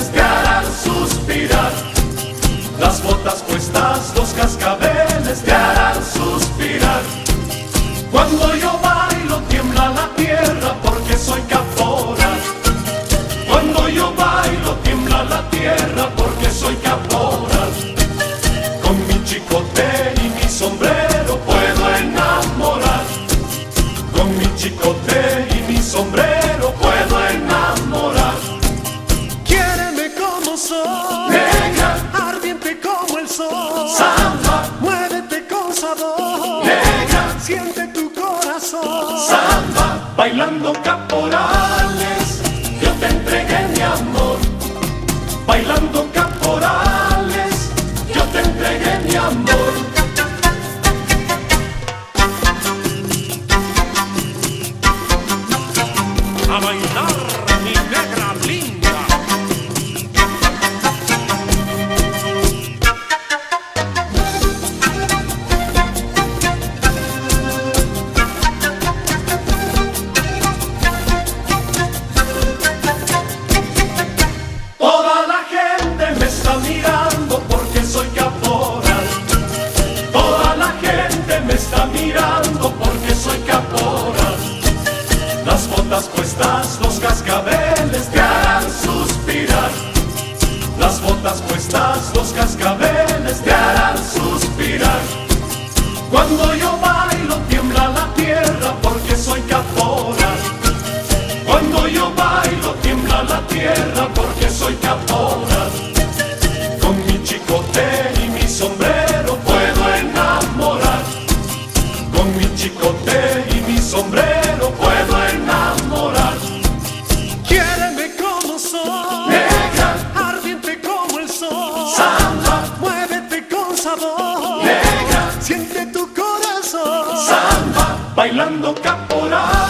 cascabeles te harán suspirar. Las botas puestas, los cascabeles te harán suspirar. Cuando yo bailo tiembla la tierra porque soy Caporal. Cuando yo bailo tiembla la tierra porque soy Caporal. Con mi chicote y mi sombrero puedo enamorar. Con mi chicote y mi sombrero puedo enamorar. Quiéreme como soy, Negra, ardiente como el sol. samba, Muévete con sabor, negra, siente tu corazón. samba, bailando caporales, yo te entregué mi amor. Bailando caporales, yo te entregué mi amor. A bailar, mi negra linda. Toda la gente me está mirando porque soy Caporal. Toda la gente me está mirando porque soy Caporal. Las botas puestas, los cascabeles te harán suspirar. Las botas puestas, los cascabeles te harán suspirar. Cuando yo bailo tiembla la tierra porque soy Caporal. Cuando yo bailo tiembla la tierra porque soy Caporal. Con mi chicote y mi sombrero puedo enamorar. Con mi chicote y mi sombrero puedo enamorar. Quiéreme como soy, Negra, ardiente como el sol. samba, Muévete con sabor, negra, siente tu corazón. samba, bailando Caporal.